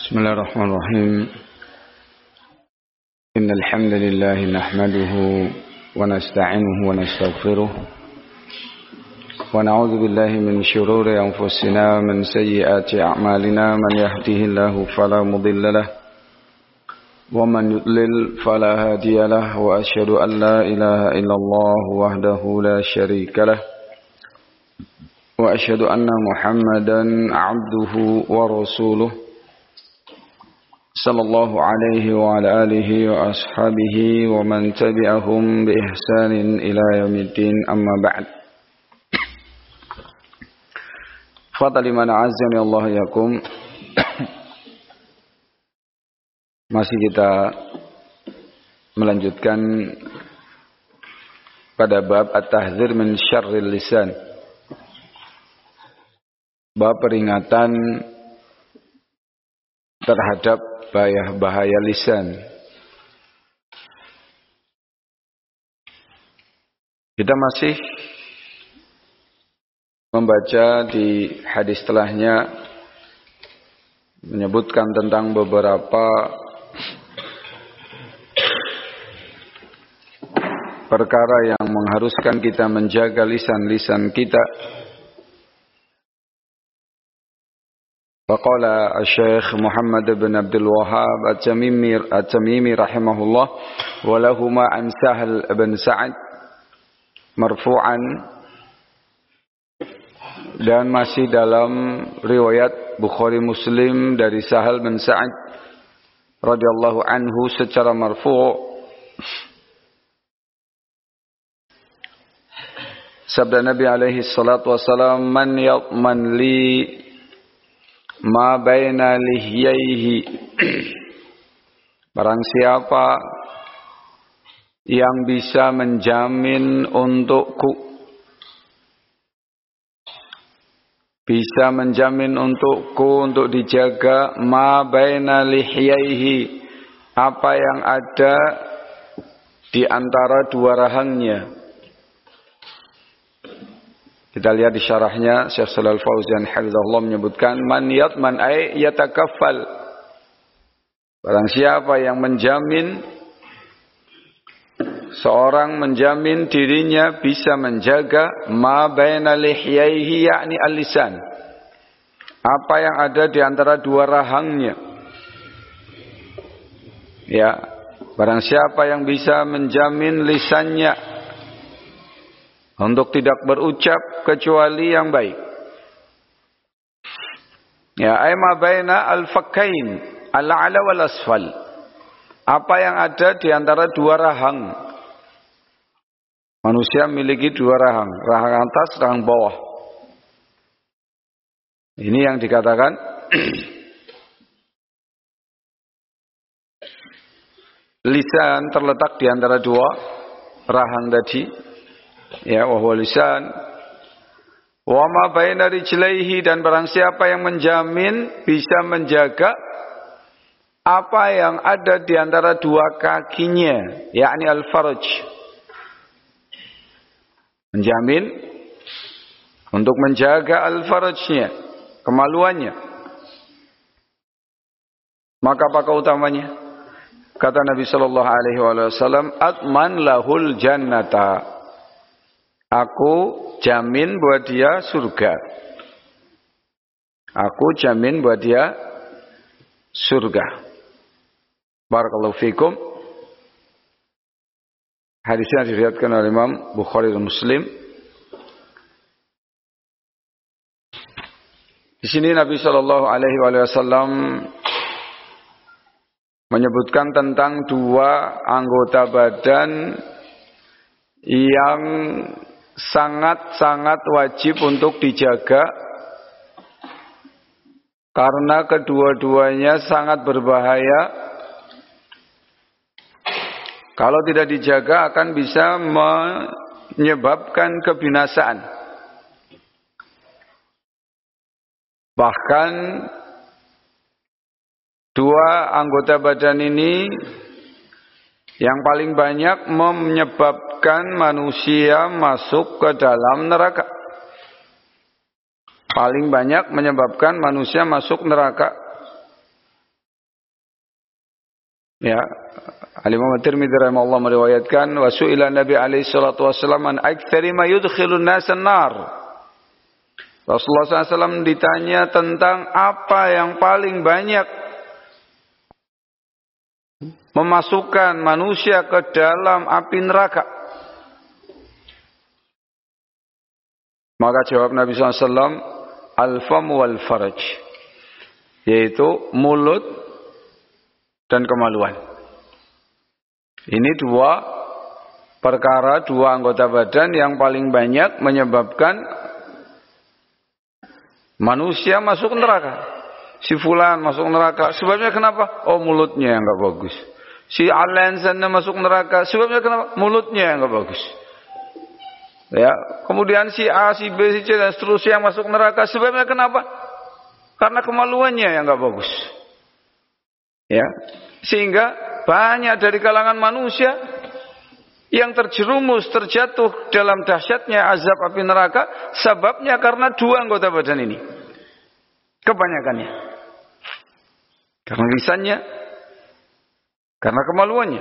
بسم الله الرحمن الرحيم إن الحمد لله نحمده ونستعينه ونستغفره ونعوذ بالله من شرور أنفسنا من سيئات أعمالنا من يهده الله فلا مضل له ومن يضلل فلا هادي له وأشهد أن لا إله إلا الله وحده لا شريك له وأشهد أن محمدا عبده ورسوله صلى الله عليه وعلى آله وأصحابه ومن تبعهم بإحسان إلى يوم الدين أما بعد فَطَلِمَنْ عَزَّنِي اللَّهُ يَكُمْ. Masih kita melanjutkan pada bab at-tahdzir min syarril lisan, bab peringatan terhadap bahaya lisan. Kita masih membaca di hadis setelahnya menyebutkan tentang beberapa perkara yang mengharuskan kita menjaga lisan-lisan kita. Faqala Syekh Muhammad bin Abdul Wahhab At-Tamimi rahimahullah wa lahuma an Sahal bin Sa'ad marfu'an, dan masih dalam riwayat Bukhari Muslim dari Sahal bin Sa'ad radhiyallahu anhu secara marfu'. Sabda Nabi alaihi salatu wasalam, man yatman li ma baina lihyaihi, barang siapa yang bisa menjamin untukku, bisa menjamin untukku untuk dijaga ma baina lihyaihi, apa yang ada di antara dua rahangnya. Kita lihat di syarahnya, Syekh Shalal Fauzan hafizahullah menyebutkan man yatman ay yatakaffal, barang siapa yang menjamin, seorang menjamin dirinya bisa menjaga ma baina lihyaihi, yakni al-lisan, apa yang ada di antara dua rahangnya. Ya, barang siapa yang bisa menjamin lisannya untuk tidak berucap kecuali yang baik. Ya, ay ma baina al-fakkain al-a'la wal asfal, apa yang ada di antara dua rahang. Manusia memiliki dua rahang, rahang atas, rahang bawah. Ini yang dikatakan lisan terletak di antara dua rahang tadi. Ya, wa huwa lisan. Wa ma baina rijlaihi, dan barang siapa yang menjamin bisa menjaga apa yang ada di antara dua kakinya, yakni al-farj. Menjamin untuk menjaga al-farjnya, kemaluannya. Maka apakah utamanya? Kata Nabi sallallahu alaihi wasallam, atman lahul jannata, aku jamin buat dia surga. Aku jamin buat dia surga. Barakallahu fikum. Hadisnya diriwayatkan oleh Imam Bukhari dan Muslim. Di sini Nabi sallallahu alaihi wasallam menyebutkan tentang dua anggota badan yang sangat-sangat wajib untuk dijaga, karena kedua-duanya sangat berbahaya. Kalau tidak dijaga akan bisa menyebabkan kebinasaan. Bahkan dua anggota badan ini yang paling banyak menyebabkan manusia masuk ke dalam neraka. Paling banyak menyebabkan manusia masuk neraka. Ya, Al-Imam At-Tirmidzi rahimahullah meriwayatkan wa su'ila Nabi alaihi salatu wasallam an aktsari ma yudkhilun nasan nar. Rasulullah SAW ditanya tentang apa yang paling banyak memasukkan manusia ke dalam api neraka. Maka jawab Nabi SAW, al-fam wal faraj, yaitu mulut dan kemaluan. Ini dua perkara, dua anggota badan yang paling banyak menyebabkan manusia masuk neraka. Si fulan masuk neraka. Sebabnya kenapa? Oh, mulutnya yang enggak bagus. Si Alan sana masuk neraka. Sebabnya kenapa? Mulutnya yang enggak bagus. Ya, kemudian si A, si B, si C dan seterusnya yang masuk neraka. Sebabnya kenapa? Karena kemaluannya yang enggak bagus. Ya, sehingga banyak dari kalangan manusia yang terjerumus, terjatuh dalam dahsyatnya azab api neraka, sebabnya karena dua anggota badan ini. Kebanyakannya. Karena lisannya, karena kemaluannya.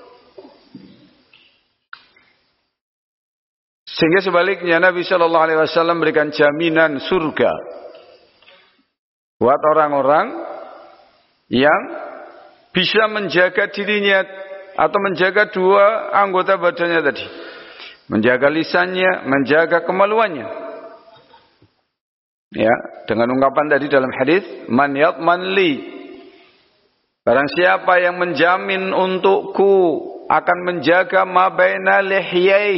Sehingga sebaliknya Nabi Shallallahu Alaihi Wasallam berikan jaminan surga buat orang-orang yang bisa menjaga dirinya atau menjaga dua anggota badannya tadi, menjaga lisannya, menjaga kemaluannya. Ya, dengan ungkapan tadi dalam hadis, man yatman li, barang siapa yang menjamin untukku akan menjaga ma baina lihyai,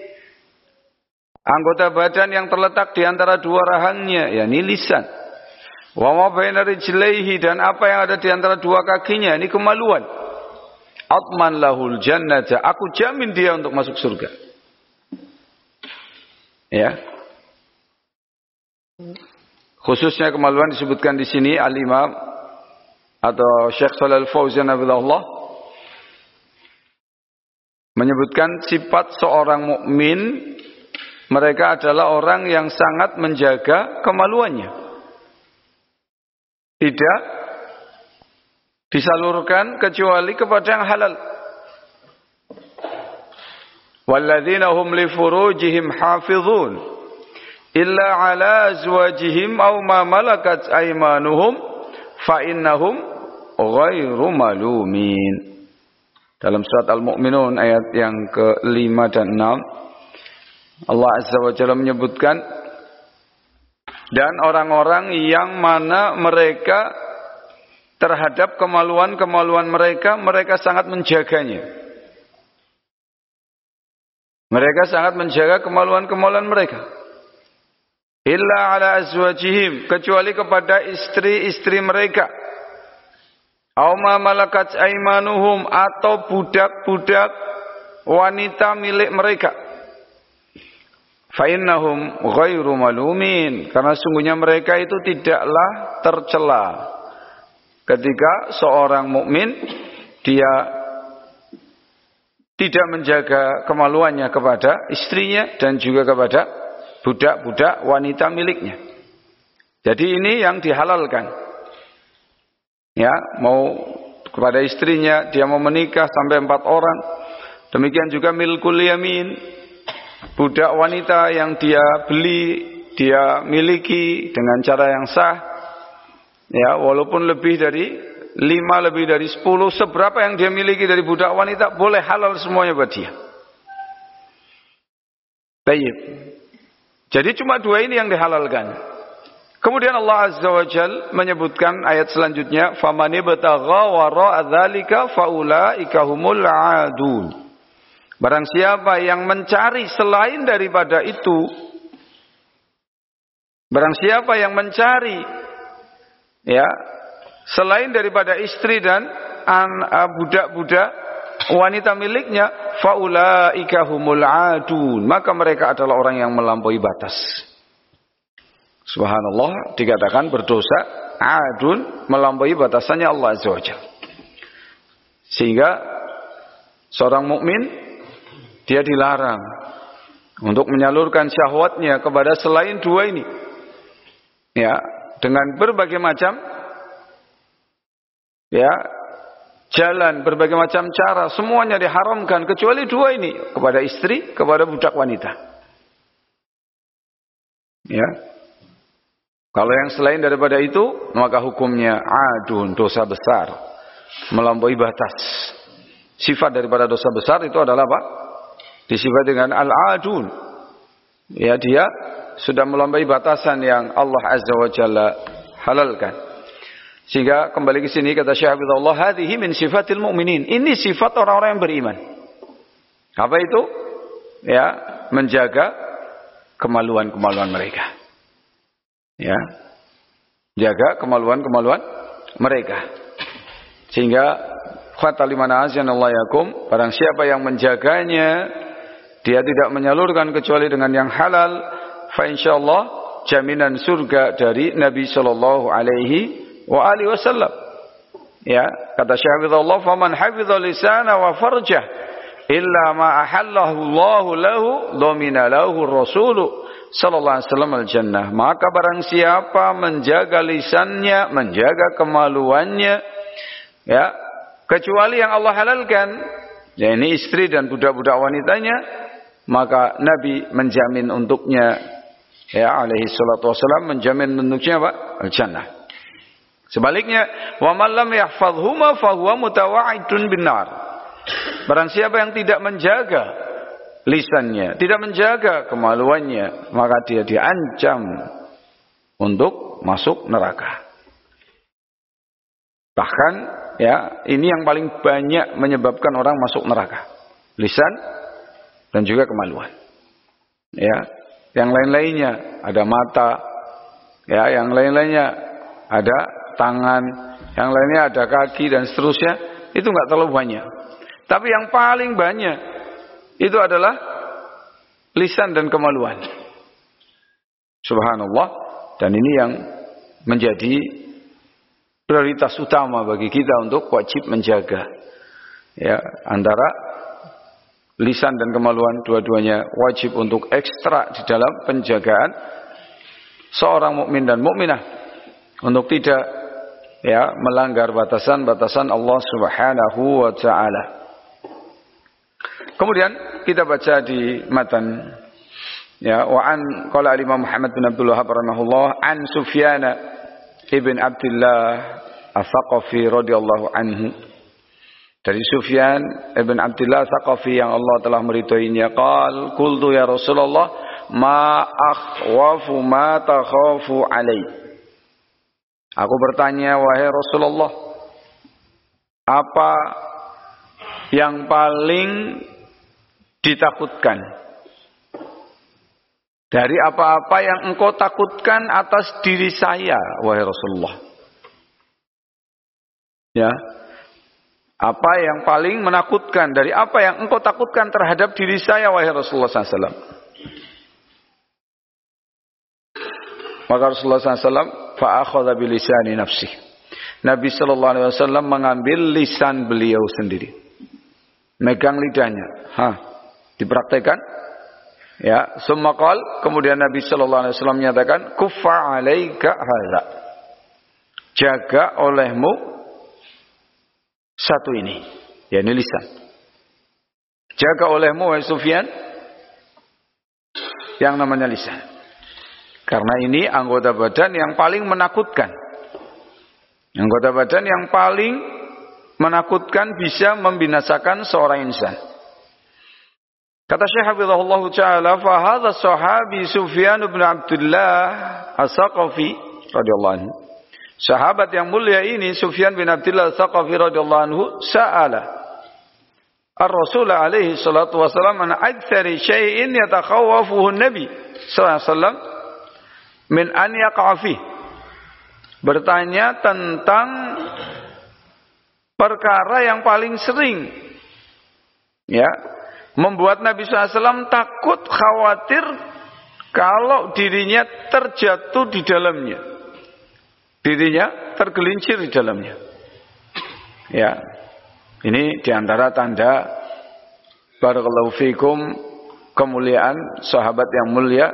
anggota badan yang terletak di antara dua rahangnya, yakni lisan. Wa ma baina rijlaihi, dan apa yang ada di antara dua kakinya, ini kemaluan. Atman lahul jannata, aku jamin dia untuk masuk surga. Ya. Khususnya kemaluan disebutkan di sini Al-Imam atau Syekh Shalal Fauzan hafizahullah menyebutkan sifat seorang mukmin, mereka adalah orang yang sangat menjaga kemaluannya. Tidak disalurkan kecuali kepada yang halal. Walladzina hum li furujihim hafizun illa ala azwajihim aw ma malakat aymanuhum fa innahum ghairu malumin. Dalam surat Al-Mu'minun ayat yang ke-5 dan 6, Allah Azza wa Jalla menyebutkan, dan orang-orang yang mana mereka terhadap kemaluan-kemaluan mereka, mereka sangat menjaganya. Mereka sangat menjaga kemaluan-kemaluan mereka. Illa ala azwajihim, kecuali kepada istri-istri mereka. Aw ma malakat aymanuhum, atau budak-budak wanita milik mereka. Fa innahum ghairu malumin, karena sungguhnya mereka itu tidaklah tercela. Ketika seorang mukmin dia tidak menjaga kemaluannya kepada istrinya dan juga kepada budak-budak wanita miliknya. Jadi ini yang dihalalkan. Ya, mau kepada istrinya, dia mau menikah sampai 4 orang. Demikian juga milkul yamin, budak wanita yang dia beli, dia miliki dengan cara yang sah. Ya, walaupun lebih dari 5, lebih dari 10, seberapa yang dia miliki dari budak wanita, boleh halal semuanya buat dia. Baik. Jadi cuma 2 ini yang dihalalkan. Kemudian Allah Azza wa Jal menyebutkan ayat selanjutnya, faman ibtagha wara'a dzalika faulaika humul aadun. Barang siapa yang mencari selain daripada itu, barang siapa yang mencari, ya, selain daripada istri dan budak-budak wanita miliknya, faulaika humul aadun, maka mereka adalah orang yang melampaui batas. Subhanallah, dikatakan berdosa, adun, melampaui batasannya Allah Azza wa Jalla. Sehingga seorang mukmin dia dilarang untuk menyalurkan syahwatnya kepada selain 2 ini. Ya, dengan berbagai macam ya jalan, berbagai macam cara, semuanya diharamkan kecuali dua ini, kepada istri, kepada budak wanita. Ya. Kalau yang selain daripada itu, maka hukumnya adun, dosa besar, melampaui batas. Sifat daripada dosa besar itu adalah apa? Disifat dengan al-adun. Ya, dia sudah melampaui batasan yang Allah Azza wa Jalla halalkan. Sehingga kembali ke sini kata Syekh Abdullah, hadhihi min sifatil mu'minin. Ini sifat orang-orang yang beriman. Apa itu? Ya, menjaga kemaluan-kemaluan mereka. Ya. Jaga kemaluan-kemaluan mereka. Sehingga khatal liman azanallahu yakum, barang siapa yang menjaganya, dia tidak menyalurkan kecuali dengan yang halal, fa insyaallah jaminan surga dari Nabi sallallahu alaihi wa alihi wasallam. Ya, kata Syekh Abdullah, faman hafidha lisana wa farjah illa ma ahallahu Allah lahu dhamina lahu Rasul sallallahu alaihi wasallam al-jannah. Maka barang siapa menjaga lisannya, menjaga kemaluannya, ya, kecuali yang Allah halalkan, ya ini istri dan budak-budak wanitanya, maka Nabi menjamin untuknya, ya alaihi salatu wasallam menjamin untuknya apa? Al-jannah. Sebaliknya, wa man lam yahfazhuma fa huwa mutawa'idun binar. Barang siapa yang tidak menjaga lisannya, tidak menjaga kemaluannya, maka dia diancam untuk masuk neraka. Bahkan, ya, ini yang paling banyak menyebabkan orang masuk neraka. Lisan dan juga kemaluan. Ya, yang lain-lainnya ada mata, ya, yang lain-lainnya ada tangan, yang lainnya ada kaki dan seterusnya, itu enggak terlalu banyak. Tapi yang paling banyak itu adalah lisan dan kemaluan. Subhanallah, dan ini yang menjadi prioritas utama bagi kita untuk wajib menjaga. Ya, antara lisan dan kemaluan dua-duanya wajib untuk ekstra di dalam penjagaan seorang mukmin dan mukminah untuk tidak, ya, melanggar batasan-batasan Allah Subhanahu wa taala. Kemudian kita baca di matan, ya, wa an qala Imam Muhammad bin Abdul Wahhab rahimahullah an Sufyan ibn Abdullah As-Saqafi radhiyallahu anhu, dari Sufyan ibn Abdullah As-Saqafi yang Allah telah meridhoinya, qal qultu ya Rasulullah ma akhwafu ma takhafu alai. Aku bertanya, wahai Rasulullah, apa yang paling ditakutkan dari apa-apa yang engkau takutkan atas diri saya, wahai Rasulullah? Ya, apa yang paling menakutkan dari apa yang engkau takutkan terhadap diri saya, wahai Rasulullah SAW? Maka Rasulullah SAW fa'akhadha bilisani nafsih. Nabi sallallahu alaihi wasallam mengambil lisan beliau sendiri, megang lidahnya, dipraktekkan, ya. Summa qala, kemudian Nabi sallallahu alaihi wasallam menyatakan, kuffa alaika hadza, jaga olehmu satu ini, yakni lisan. Jaga olehmu, wahai Sufyan, yang namanya lisan. Karena ini anggota badan yang paling menakutkan. Anggota badan yang paling menakutkan, bisa membinasakan seorang insan. Kata Syekh Hafizahullah Ta'ala, fa hadha sahabi Sufyan bin Abdullah As-Saqafi radhiyallahu anhu. Sahabat yang mulia ini Sufyan bin Abdullah As-Saqafi radhiyallahu anhu sa'ala Ar-Rasul alaihi salatu wasallam an aktsari syai'in yatakhawafuhu an-nabi sallallahu alaihi wasallam min an yaqafi, bertanya tentang perkara yang paling sering, ya, membuat Nabi SAW takut, khawatir kalau dirinya terjatuh di dalamnya, dirinya tergelincir di dalamnya. Ya, ini diantara tanda barakallahu fikum kemuliaan sahabat yang mulia,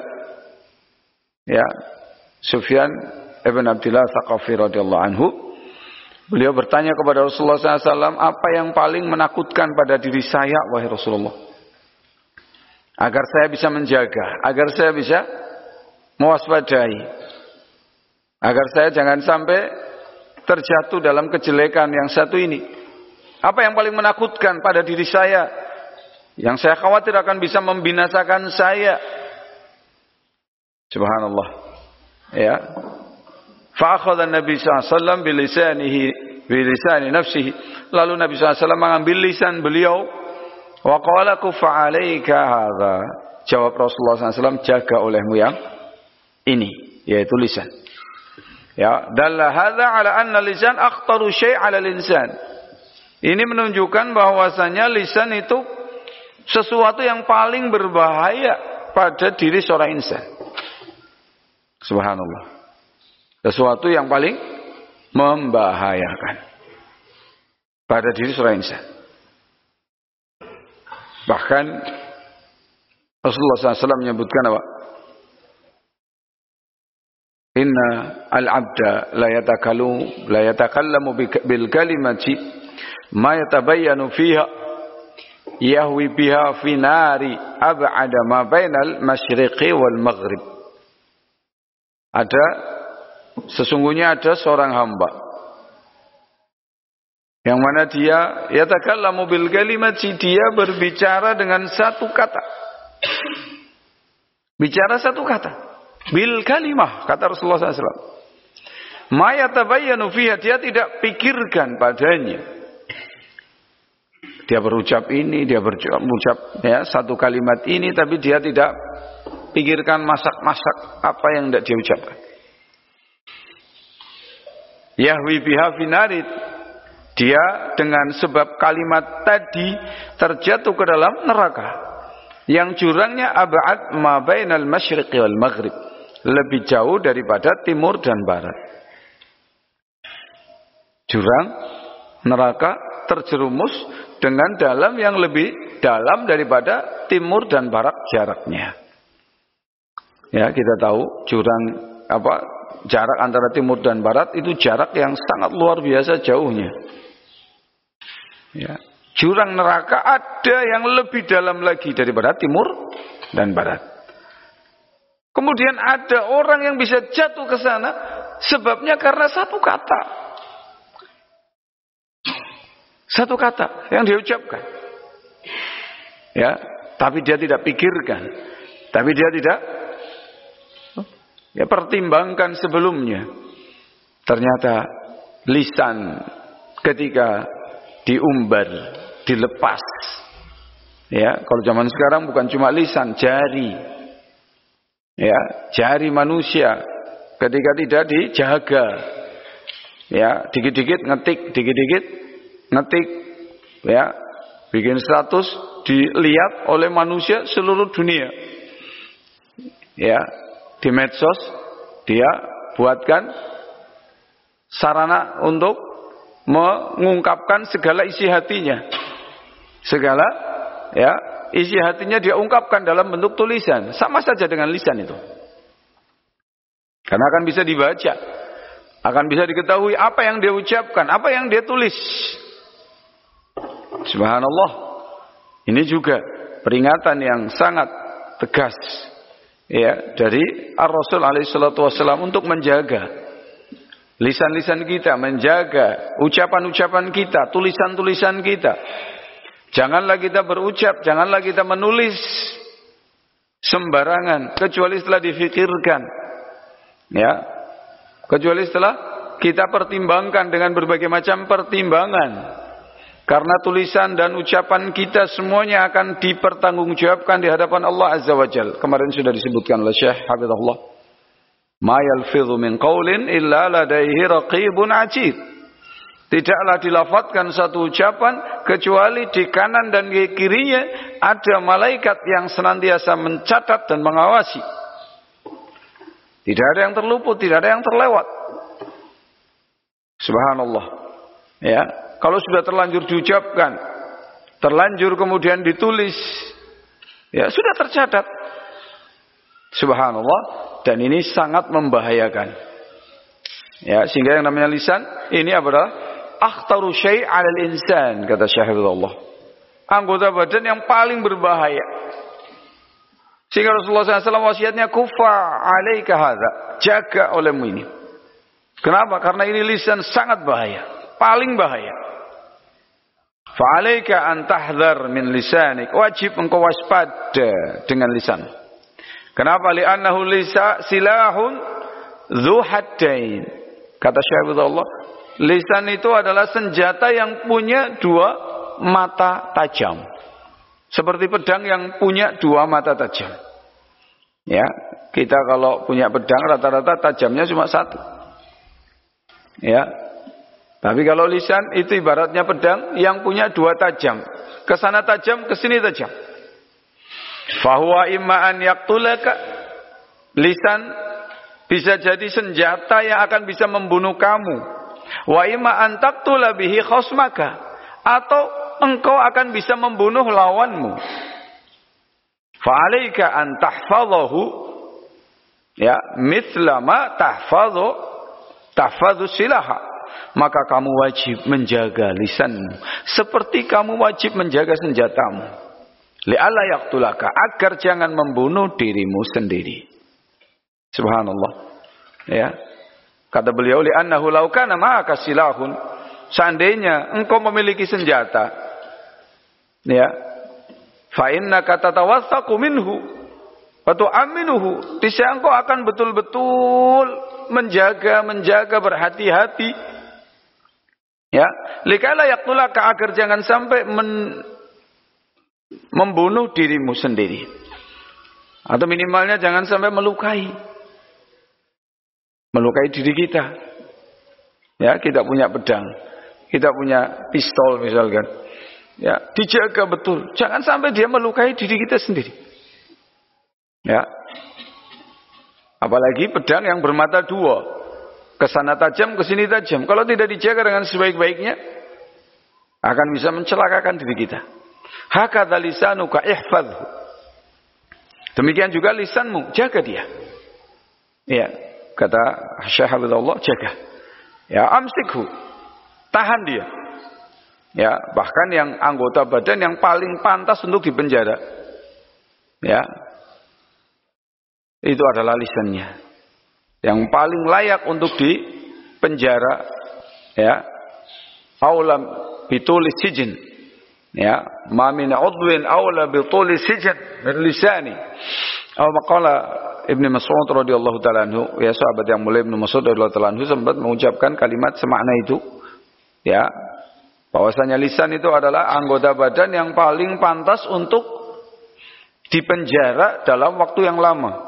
ya, Sufyan ibn Abdullah Tsaqafi radhiyallahu anhu, Beliau bertanya kepada Rasulullah SAW, apa yang paling menakutkan pada diri saya, wahai Rasulullah? Agar saya bisa menjaga, agar saya bisa mewaspadai, agar saya jangan sampai terjatuh dalam kejelekan yang satu ini. Apa yang paling menakutkan pada diri saya, yang saya khawatir akan bisa membinasakan saya? Subhanallah. Ya. Fa'akhadha Nabi SAW bilisani nafsihi. Lalu Nabi SAW mengambil lisan beliau. Wa qala kufa 'alaika hadza. Jawab Rasulullah SAW, jaga olehmu yang ini, yaitu lisan. Ya, dalla hadza 'ala anna lisan akhtaru syai' 'ala al-insan. Ini menunjukkan bahwasanya lisan itu sesuatu yang paling berbahaya pada diri seorang insan. Subhanallah. Sesuatu yang paling membahayakan pada diri seorang insan. Bahkan Rasulullah SAW menyebutkan apa? Inna al-abda la yatakallamu bil kalimati ma yatabayyanu fiha yahwi biha fi nari ab'ada ma bainal masyriqi wal maghrib. Sesungguhnya ada seorang hamba yang mana dia yatakallamu bil kalimati, dia berbicara dengan satu kata. Bicara satu kata. Bil kalimah, kata Rasulullah SAW. Ma yatabayyanu fiha, dia tidak pikirkan padanya. Dia berucap ini, dia berucap ya, satu kalimat ini, tapi dia tidak pikirkan masak-masak apa yang tidak dia ucapkan. Yahwi biha finarit, dia dengan sebab kalimat tadi terjatuh ke dalam neraka yang jurangnya ab'ad ma bainal masyriqi wal maghrib, lebih jauh daripada timur dan barat. Jurang neraka terjerumus dengan dalam yang lebih dalam daripada timur dan barat jaraknya. Ya, kita tahu jurang jarak antara timur dan barat itu jarak yang sangat luar biasa jauhnya. Ya. Jurang neraka ada yang lebih dalam lagi daripada timur dan barat. Kemudian ada orang yang bisa jatuh ke sana sebabnya karena satu kata. Satu kata yang dia ucapkan. Ya, tapi dia tidak pikirkan. Tapi dia tidak pertimbangkan sebelumnya. Ternyata lisan ketika diumbar, dilepas. Ya, kalau zaman sekarang bukan cuma lisan, jari. Ya, jari manusia ketika tidak dijaga. Ya, dikit-dikit ngetik, dikit-dikit ngetik. Ya, bikin status dilihat oleh manusia seluruh dunia. Ya, di medsos dia buatkan sarana untuk mengungkapkan segala isi hatinya. Segala isi hatinya dia ungkapkan dalam bentuk tulisan. Sama saja dengan lisan itu. Karena akan bisa dibaca. Akan bisa diketahui apa yang dia ucapkan, apa yang dia tulis. Subhanallah. Ini juga peringatan yang sangat tegas ya dari Ar-Rasul alaihi salatu wasallam untuk menjaga lisan-lisan kita, menjaga ucapan-ucapan kita, tulisan-tulisan kita. Janganlah kita berucap, janganlah kita menulis sembarangan kecuali setelah difikirkan. Ya. Kecuali setelah kita pertimbangkan dengan berbagai macam pertimbangan. Karena tulisan dan ucapan kita semuanya akan dipertanggungjawabkan di hadapan Allah Azza wa Jalla. Kemarin sudah disebutkan oleh Syekh Hafizahullah. Ma yalfidhu min qawlin illa ladaihi raqibun atid. Tidaklah dilafatkan satu ucapan kecuali di kanan dan di kirinya ada malaikat yang senantiasa mencatat dan mengawasi. Tidak ada yang terluput, tidak ada yang terlewat. Subhanallah. Ya. Kalau sudah terlanjur diucapkan, terlanjur kemudian ditulis, ya sudah tercatat. Subhanallah, dan ini sangat membahayakan. Ya, sehingga yang namanya lisan ini adalah akhtaru syai' 'alal insan, kata Syekh Abdullah. Anggota badan yang paling berbahaya. Sehingga Rasulullah SAW wasiatnya kufa 'alaika hadza, jaga olehmu ini. Kenapa? Karena ini lisan sangat bahaya, paling bahaya. Fa'alaika an tahdhar min lisanik, wajib engkau waspada dengan lisan. Kenapa? Li'annahu silahun dzu haddain. Kata Syekh Abdullah, lisan itu adalah senjata yang punya dua mata tajam. Seperti pedang yang punya dua mata tajam. Ya, kita kalau punya pedang rata-rata tajamnya cuma satu. Ya. Tapi kalau lisan itu ibaratnya pedang yang punya dua tajam. Kesana tajam, kesini tajam. Fahuwa imma an yaqtulaka. Lisan bisa jadi senjata yang akan bisa membunuh kamu. Wa imma an taqtula bihi khasmaka. Atau engkau akan bisa membunuh lawanmu. Fa'alaika an tahfadhahu, ya, mithla ma tahfadhu silaha. Maka kamu wajib menjaga lisanmu seperti kamu wajib menjaga senjatamu. Li'alla yaqtulaka, agar jangan membunuh dirimu sendiri. Subhanallah. Ya. Kata beliau, li'annahu law kana ma'aka silahun, seandainya engkau memiliki senjata, ya, fa innaka tatawathaqu minhu wa tu'minuhu, niscaya engkau akan betul-betul menjaga berhati-hati. Ya, likala yaqtulaka, agar jangan sampai membunuh dirimu sendiri. Atau minimalnya jangan sampai melukai diri kita. Ya, kita punya pedang, kita punya pistol misalkan. Ya, dijaga betul. Jangan sampai dia melukai diri kita sendiri. Ya. Apalagi pedang yang bermata dua. Kesana tajam, kesini tajam. Kalau tidak dijaga dengan sebaik-baiknya, akan bisa mencelakakan diri kita. Hakadha lisanuka ihfadhu. Demikian juga lisanmu, jaga dia. Ya, kata Syekh Abdullah, jaga. Ya, amsikhu, tahan dia. Ya, bahkan yang anggota badan yang paling pantas untuk dipenjara, ya, itu adalah lisannya. Yang paling layak untuk dipenjara, ya, aulam bitulis sijin, ya, ma min udwin aula bitulis sijin min lisani. Maqala Ibnu Mas'ud radhiyallahu taala anhu, ya, sahabat yang mulia Ibnu Mas'ud radhiyallahu taala anhu sempat mengucapkan kalimat semakna itu, ya, bahwasanya lisan itu adalah anggota badan yang paling pantas untuk dipenjara dalam waktu yang lama.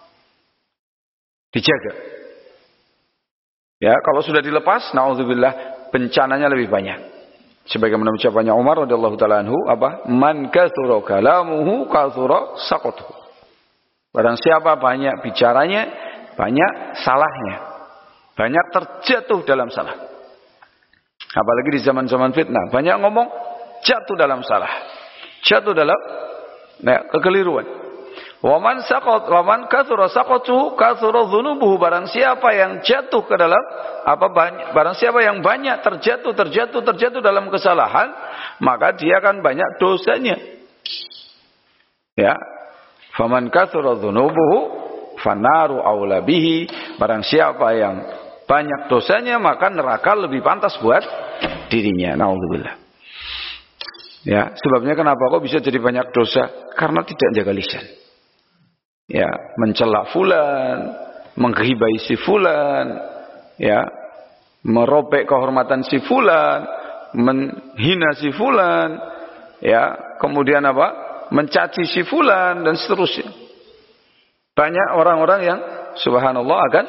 Dijaga. Ya, kalau sudah dilepas, naudzubillah, bencananya lebih banyak. Sebagaimana ucapannya Umar radhiyallahu taala anhu, apa? Man katsura kalamuhu katsura saqatuhu. Barang siapa banyak bicaranya, banyak salahnya. Banyak terjatuh dalam salah. Apalagi di zaman-zaman fitnah, banyak ngomong jatuh dalam salah. Jatuh dalam kekeliruan. Waman katsura saqatuhu katsura dzunubuhu, barang siapa yang jatuh ke dalam barang siapa yang banyak terjatuh dalam kesalahan, maka dia akan banyak dosanya. Ya. Faman katsura dzunubuhu fanaru aula bihi, barang siapa yang banyak dosanya maka neraka lebih pantas buat dirinya. Naudzubillah. Ya, sebabnya kenapa kok bisa jadi banyak dosa? Karena tidak jaga lisan. Ya, mencela fulan, menghibai si fulan, ya, merobek kehormatan si fulan, menghina si fulan, ya, kemudian apa? Mencaci si fulan dan seterusnya. Banyak orang-orang yang subhanallah akan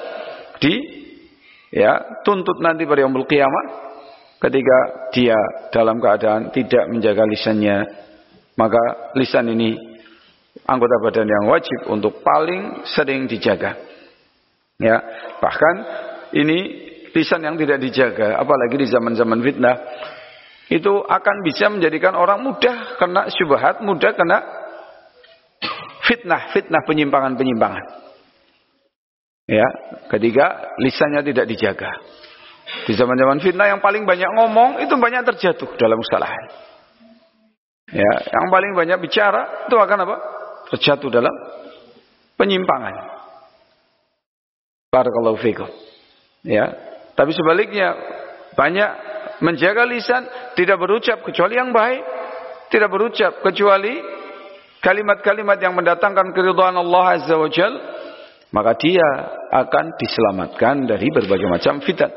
tuntut nanti pada yaumul qiyamah ketika dia dalam keadaan tidak menjaga lisannya. Maka lisan ini anggota badan yang wajib untuk paling sering dijaga. Ya, bahkan ini lisan yang tidak dijaga, apalagi di zaman-zaman fitnah, itu akan bisa menjadikan orang mudah kena syubhat, mudah kena fitnah penyimpangan. Ya, ketika lisannya tidak dijaga. Di zaman-zaman fitnah yang paling banyak ngomong itu banyak terjatuh dalam kesalahan. Ya, yang paling banyak bicara itu akan apa? Terjatuh dalam penyimpangan. Barakallahu fikum. Ya, tapi sebaliknya banyak menjaga lisan, tidak berucap kecuali yang baik, tidak berucap kecuali kalimat-kalimat yang mendatangkan keridhaan Allah Azza wa Jalla, maka dia akan diselamatkan dari berbagai macam fitnah.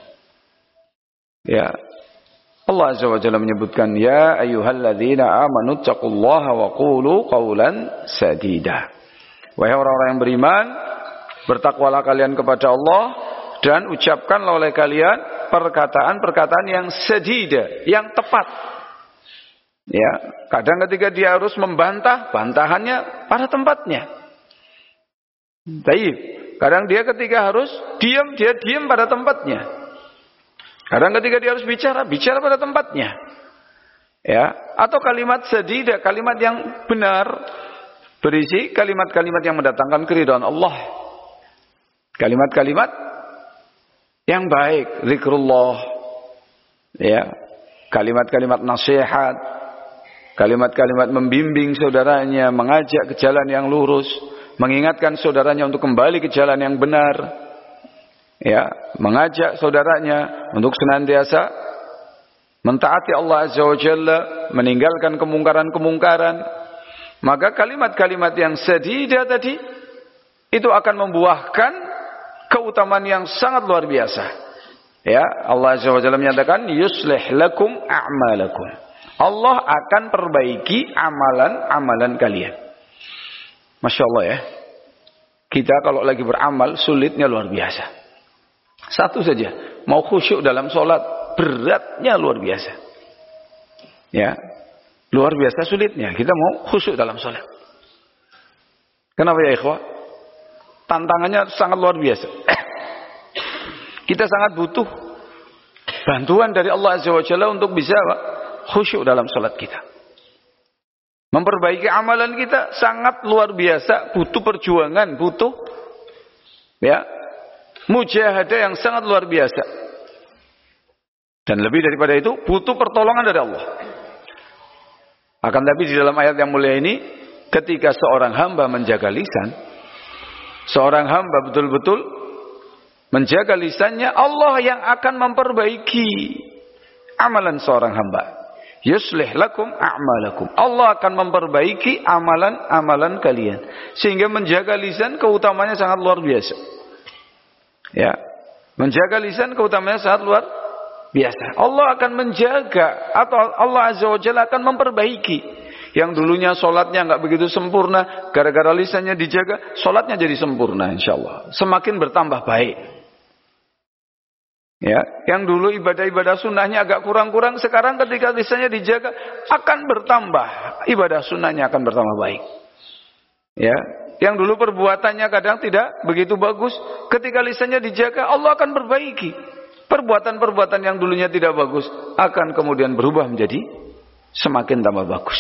Ya, Allah Azza wa Jalla menyebutkan, ya ayyuhalladzina amanu taqullaha wa qulu qawlan sadida. Wahai orang-orang yang beriman, bertakwalah kalian kepada Allah dan ucapkanlah oleh kalian perkataan-perkataan yang sadida, yang tepat. Ya, kadang ketika dia harus membantah, bantahannya pada tempatnya. Baik, kadang dia ketika harus diam, dia diam pada tempatnya. Kadang ketika dia harus bicara, bicara pada tempatnya. Ya, atau kalimat sadida, kalimat yang benar, berisi kalimat-kalimat yang mendatangkan keridhaan Allah. Kalimat-kalimat yang baik, zikrullah. Ya, kalimat-kalimat nasihat, kalimat-kalimat membimbing saudaranya, mengajak ke jalan yang lurus, mengingatkan saudaranya untuk kembali ke jalan yang benar. Ya, mengajak saudaranya untuk senantiasa mentaati Allah Azza wa Jalla, meninggalkan kemungkaran-kemungkaran. Maka kalimat-kalimat yang sadida tadi itu akan membuahkan keutamaan yang sangat luar biasa. Ya, Allah Azza wa Jalla menyatakan yuslih lakum a'malakum. Allah akan perbaiki amalan-amalan kalian. Masya Allah ya. Kita kalau lagi beramal sulitnya luar biasa. Satu saja, mau khusyuk dalam sholat beratnya luar biasa. Ya, luar biasa sulitnya. Kita mau khusyuk dalam sholat. Kenapa ya ikhwah? Tantangannya sangat luar biasa. Kita sangat butuh bantuan dari Allah Azza wa Jalla untuk bisa khusyuk dalam sholat kita. Memperbaiki amalan kita sangat luar biasa, butuh perjuangan, butuh ya, mujahadah yang sangat luar biasa. Dan lebih daripada itu, butuh pertolongan dari Allah. Akan tapi di dalam ayat yang mulia ini, ketika seorang hamba menjaga lisan, seorang hamba betul-betul menjaga lisannya, Allah yang akan memperbaiki amalan seorang hamba. Yuslih lakum a'malakum. Allah akan memperbaiki amalan-amalan kalian. Sehingga menjaga lisan keutamanya sangat luar biasa. Ya, menjaga lisan keutamanya sangat luar biasa. Allah akan menjaga, atau Allah Azza wa Jalla akan memperbaiki. Yang dulunya sholatnya nggak begitu sempurna, gara-gara lisannya dijaga, sholatnya jadi sempurna insyaallah. Semakin bertambah baik. Ya, yang dulu ibadah-ibadah sunnahnya agak kurang-kurang, sekarang ketika lisannya dijaga akan bertambah, ibadah sunnahnya akan bertambah baik. Ya, yang dulu perbuatannya kadang tidak begitu bagus, ketika lisannya dijaga Allah akan perbaiki. Perbuatan-perbuatan yang dulunya tidak bagus akan kemudian berubah menjadi semakin tambah bagus.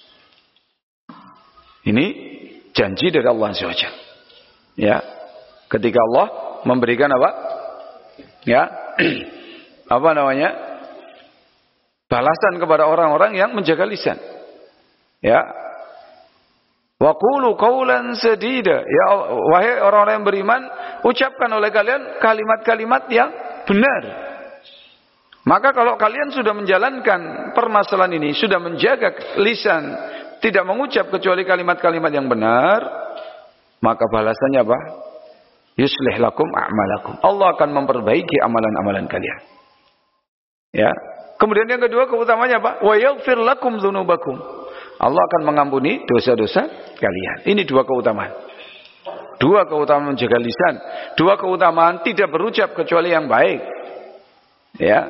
Ini janji dari Allah Azza wa Jalla. Ya, ketika Allah memberikan apa? Ya, apa namanya? Balasan kepada orang-orang yang menjaga lisan. Ya. Wa qulu qawlan sadida. Ya, wahai orang-orang yang beriman, ucapkan oleh kalian kalimat-kalimat yang benar. Maka kalau kalian sudah menjalankan permasalahan ini, sudah menjaga lisan, tidak mengucap kecuali kalimat-kalimat yang benar, maka balasannya apa? Yuslih lakum a'malakum. Allah akan memperbaiki amalan-amalan kalian. Ya. Kemudian yang kedua keutamanya apa? Wa yaghfir lakum dzunubakum. Allah akan mengampuni dosa-dosa kalian. Ini dua keutamaan. Dua keutamaan menjaga lisan. Dua keutamaan tidak berucap kecuali yang baik. Ya.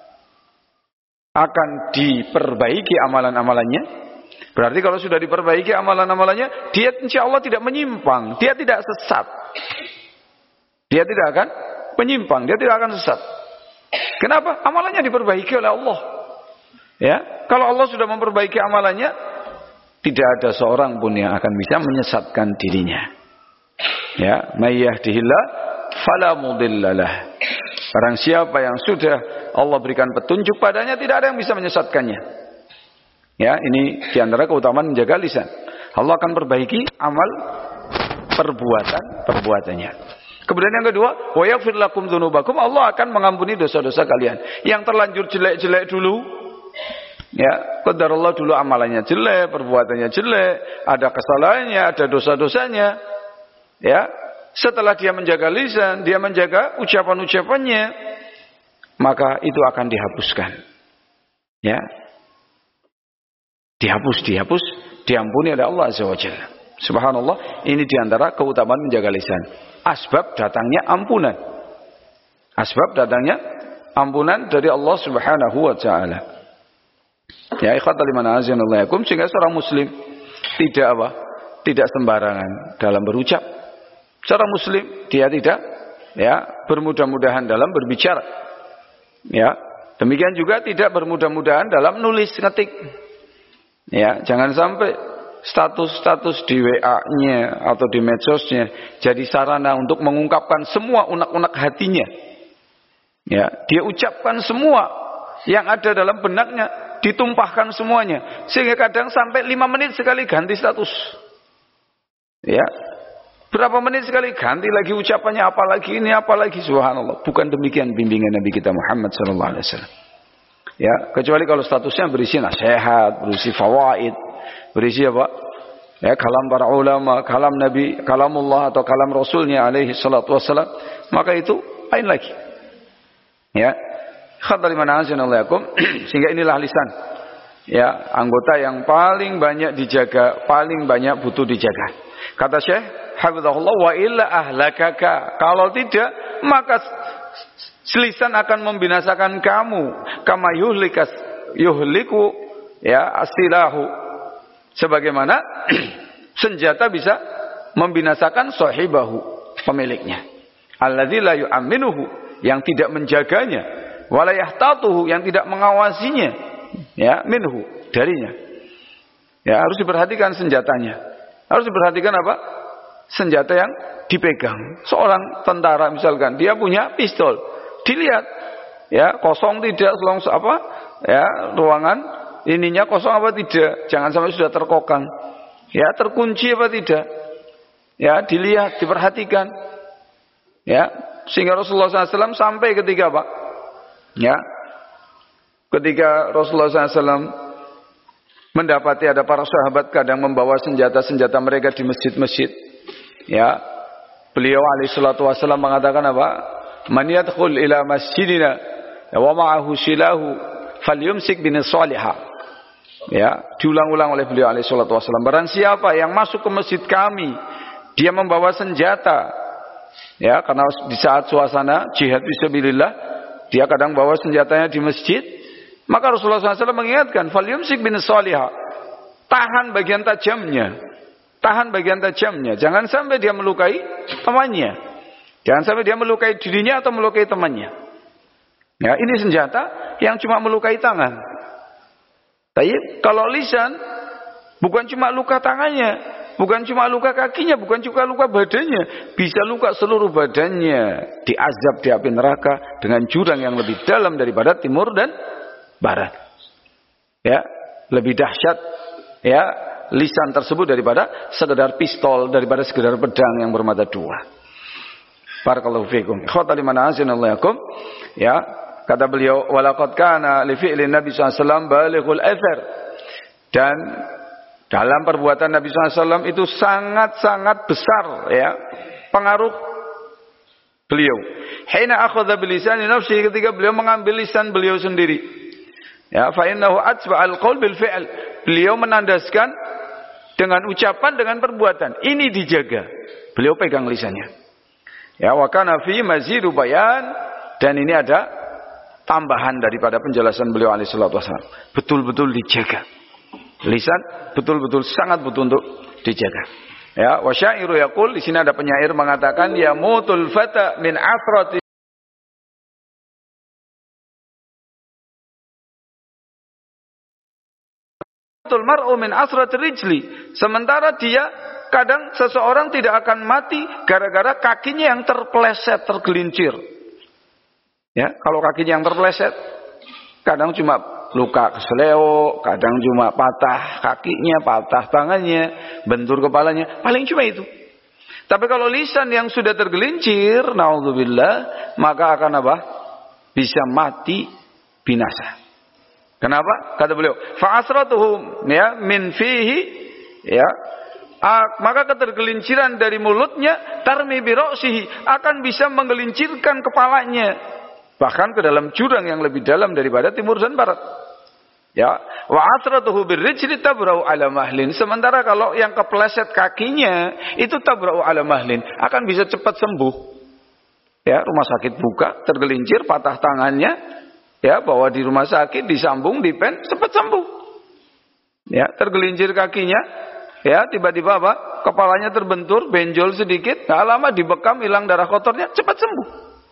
Akan diperbaiki amalan-amalannya. Berarti kalau sudah diperbaiki amalan-amalannya, dia insya Allah tidak menyimpang. Dia tidak sesat. Dia tidak akan menyimpang. Dia tidak akan sesat. Kenapa? Amalannya diperbaiki oleh Allah. Ya. Kalau Allah sudah memperbaiki amalannya, tidak ada seorang pun yang akan bisa menyesatkan dirinya. Ya, may yahdihillah fala mudhillalah. Barang siapa yang sudah Allah berikan petunjuk padanya, tidak ada yang bisa menyesatkannya. Ya, ini diantara keutamaan menjaga lisan. Allah akan perbaiki amal perbuatannya. Kemudian yang kedua, wa yaghfir lakum dzunubakum, Allah akan mengampuni dosa-dosa kalian. Yang terlanjur jelek-jelek dulu, ya, qadarullah dulu amalannya jelek, perbuatannya jelek, ada kesalahannya, ada dosa-dosanya. Ya, setelah dia menjaga lisan, dia menjaga ucapan-ucapannya, maka itu akan dihapuskan. Ya. Dihapus, diampuni oleh Allah Azza wa Jalla. Subhanallah, ini diantara keutamaan menjaga lisan. Asbab datangnya ampunan. Asbab datangnya ampunan dari Allah Subhanahu wa Ta'ala. Ya, ikhwatal iman azanallahu, sehingga seorang muslim tidak sembarangan dalam berucap. Seorang muslim dia tidak bermudah-mudahan dalam berbicara. Ya, demikian juga tidak bermudah-mudahan dalam nulis ngetik. Ya, jangan sampai status-status di WA-nya atau di medsosnya jadi sarana untuk mengungkapkan semua unek-unek hatinya. Ya, dia ucapkan semua yang ada dalam benaknya, ditumpahkan semuanya, sehingga kadang sampai 5 menit sekali ganti status. Ya, berapa menit sekali ganti lagi ucapannya, apalagi ini, apalagi, subhanallah. Bukan demikian bimbingan Nabi kita Muhammad SAW. Ya, kecuali kalau statusnya berisi nasihat, berisi fawaid, berisi apa? Ya, kalam para ulama, kalam Nabi, kalamullah atau kalam Rasulnya alaihi salatu wassalam, maka itu lain lagi. Ya, khatar liman azanallahu, sehingga inilah lisan. Ya, anggota yang paling banyak dijaga, paling banyak butuh dijaga. Kata Syekh hafizahullah, wa illa ahlakaka, kalau tidak maka lisan akan membinasakan kamu, kama yuhliku ya asilahu, sebagaimana senjata bisa membinasakan sahibahu, pemiliknya, alladzi la yu'minuhu, yang tidak menjaganya, wala yahtatuhu, yang tidak mengawasinya, ya, minhu, darinya. Ya, harus diperhatikan senjatanya. Harus diperhatikan apa? Senjata yang dipegang. Seorang tentara misalkan, dia punya pistol, dilihat, ya, kosong tidak, ruangan ininya kosong apa tidak, jangan sampai sudah terkokang, ya, terkunci apa tidak, ya, dilihat, diperhatikan, ya, sehingga Rasulullah SAW sampai ketika apa, ya, ketika Rasulullah SAW mendapati ada para sahabat kadang membawa senjata-senjata mereka di masjid-masjid, ya, beliau alaihi salatu wasallam mengatakan apa? Man yadkhul ila masjidina wa ma'ahu silahu falyumsik binisaliha. Ya, diulang-ulang oleh beliau alaihi salatu wasallam. Barang siapa yang masuk ke masjid kami, dia membawa senjata. Ya, karena di saat suasana jihad fisabilillah, dia kadang bawa senjatanya di masjid. Maka Rasulullah SAW mengingatkan, falyumsik binisaliha. Tahan bagian tajamnya. Tahan bagian tajamnya. Jangan sampai dia melukai temannya. Jangan sampai dia melukai dirinya atau melukai temannya. Ya, ini senjata yang cuma melukai tangan. Tapi kalau lisan, bukan cuma luka tangannya, bukan cuma luka kakinya, bukan cuma luka badannya, bisa luka seluruh badannya, diazab di api neraka dengan jurang yang lebih dalam daripada timur dan barat. Ya, lebih dahsyat, ya, lisan tersebut daripada sekedar pistol, daripada sekedar pedang yang bermata dua. Barakallahu fiikum. Ikhwatal iman azanallahu, ya, kata beliau, walaqad kana li fi'lin Nabi sallallahu alaihi wasallam balighul athar. Dan dalam perbuatan Nabi sallallahu alaihi wasallam itu sangat-sangat besar, ya, pengaruh beliau. Hina akhadha bilisani nafsihi, ketika beliau mengambil lisan beliau sendiri. Ya, fa innahu atba'al qaul bil fi'l. Beliau menandaskan dengan ucapan, dengan perbuatan. Ini dijaga. Beliau pegang lisannya. Ya, wa kana fi mazidu bayan, dan ini ada tambahan daripada penjelasan beliau alaihi salatu wasallam. Betul-betul dijaga. Lisan betul-betul sangat betul untuk dijaga. Ya, wa syairu yaqul, di sini ada penyair mengatakan, ya mutul fata min afrati mar'u min asratir rijli. Sementara dia, kadang seseorang tidak akan mati gara-gara kakinya yang terpeleset, tergelincir. Ya, kalau kakinya yang terpeleset, kadang cuma luka keseleo, kadang cuma patah kakinya, patah tangannya, bentur kepalanya, paling cuma itu. Tapi kalau lisan yang sudah tergelincir, naudzubillah, maka akan apa? Bisa mati binasa. Kenapa? Kata beliau, fa'asratuhum ya min fihi ya. Maka ketergelinciran dari mulutnya tarmi bi ra'sihi akan bisa menggelincirkan kepalanya bahkan ke dalam jurang yang lebih dalam daripada timur dan barat. Ya, wa asratuhu birrijli tabra'u ala mahlin. Sementara kalau yang kepleset kakinya itu tabra'u ala mahlin, akan bisa cepat sembuh. Ya, rumah sakit buka, tergelincir, patah tangannya, ya, bawa di rumah sakit, disambung, dipen, cepat sembuh. Ya, tergelincir kakinya, ya, tiba-tiba apa? Kepalanya terbentur, benjol sedikit, nggak lama dibekam, hilang darah kotornya, cepat sembuh.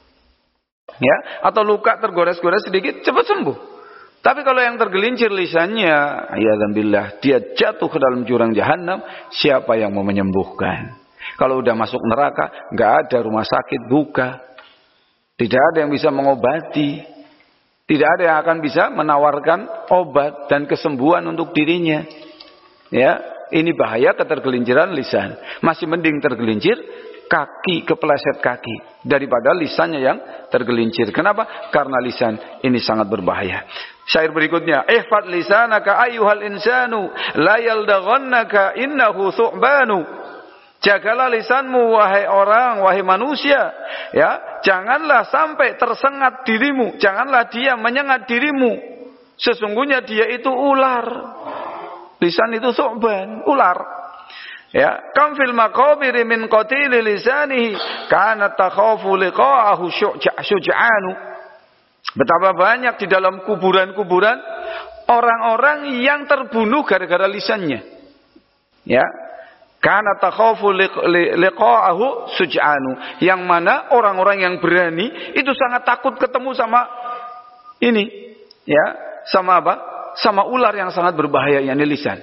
Ya, atau luka tergores-gores sedikit, cepat sembuh. Tapi kalau yang tergelincir lisannya, alhamdulillah, dia jatuh ke dalam jurang jahanam, siapa yang mau menyembuhkan? Kalau udah masuk neraka, nggak ada rumah sakit buka, tidak ada yang bisa mengobati, tidak ada yang akan bisa menawarkan obat dan kesembuhan untuk dirinya. Ya, ini bahaya ketergelinciran lisan. Masih mending tergelincir kaki, kepleset kaki, daripada lisannya yang tergelincir. Kenapa? Karena lisan ini sangat berbahaya. Syair berikutnya, ihfad lisanaka ayyuhal insanu la yaldaghannaka innahu thu'banu. Jagalah lisanmu wahai orang, wahai manusia, ya, janganlah sampai tersengat dirimu, janganlah dia menyengat dirimu. Sesungguhnya dia itu ular. Lisan itu thu'ban, ular. Ya, kam fil maqabir min qatili lisanihi kana takhafu liqa'ahu syuj'anu. Betapa banyak di dalam kuburan-kuburan orang-orang yang terbunuh gara-gara lisannya. Ya. Kana takhafu liqa'ahu syuj'anu. Yang mana orang-orang yang berani itu sangat takut ketemu sama ini. Ya, sama apa? Sama ular yang sangat berbahaya, yakni lisan.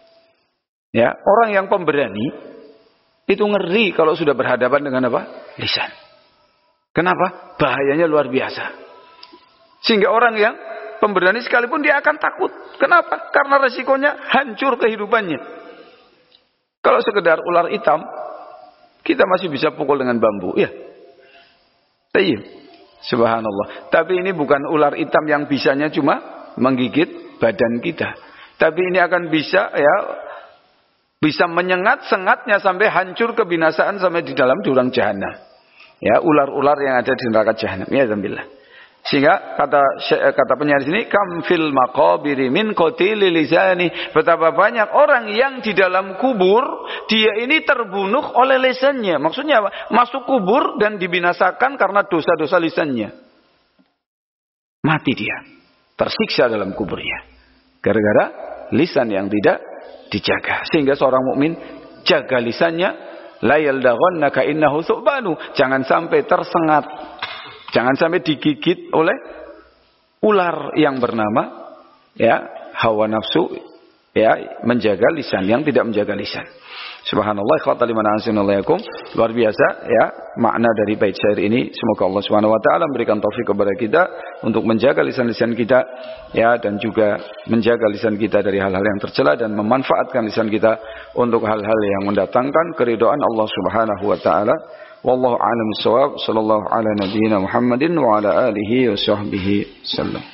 Ya, orang yang pemberani itu ngeri kalau sudah berhadapan dengan apa? Lisan. Kenapa? Bahayanya luar biasa. Sehingga orang yang pemberani sekalipun dia akan takut. Kenapa? Karena resikonya hancur kehidupannya. Kalau sekedar ular hitam, kita masih bisa pukul dengan bambu. Ya. Iya. Subhanallah. Tapi ini bukan ular hitam yang bisanya cuma menggigit badan kita. Tapi ini akan bisa ya, bisa menyengat-sengatnya sampai hancur kebinasaan sampai di dalam jurang jahanam. Ya, ular-ular yang ada di neraka jahanam. Ya, alhamdulillah. Sehingga kata penyair sini, kam fil maqabiri min qatili lisani. Betapa banyak orang yang di dalam kubur dia ini terbunuh oleh lisannya. Maksudnya apa? Masuk kubur dan dibinasakan karena dosa-dosa lisannya. Mati dia, tersiksa dalam kuburnya gara-gara lisan yang tidak dijaga. Sehingga seorang mukmin jaga lisannya, la yaldaghannaka innahu thu'banu. Jangan sampai tersengat, jangan sampai digigit oleh ular yang bernama ya hawa nafsu, ya, menjaga lisan yang tidak menjaga lisan. Subhanallah, ikhwatal iman azanallahu. Luar biasa ya makna dari bait syair ini. Semoga Allah Subhanahu wa taala memberikan taufik kepada kita untuk menjaga lisan-lisan kita, ya, dan juga menjaga lisan kita dari hal-hal yang tercela dan memanfaatkan lisan kita untuk hal-hal yang mendatangkan keridhaan Allah Subhanahu wa taala. Wallahu a'lam bissawab. Sallallahu ala nabiyyina Muhammadin wa ala alihi wa sahbihi sallam.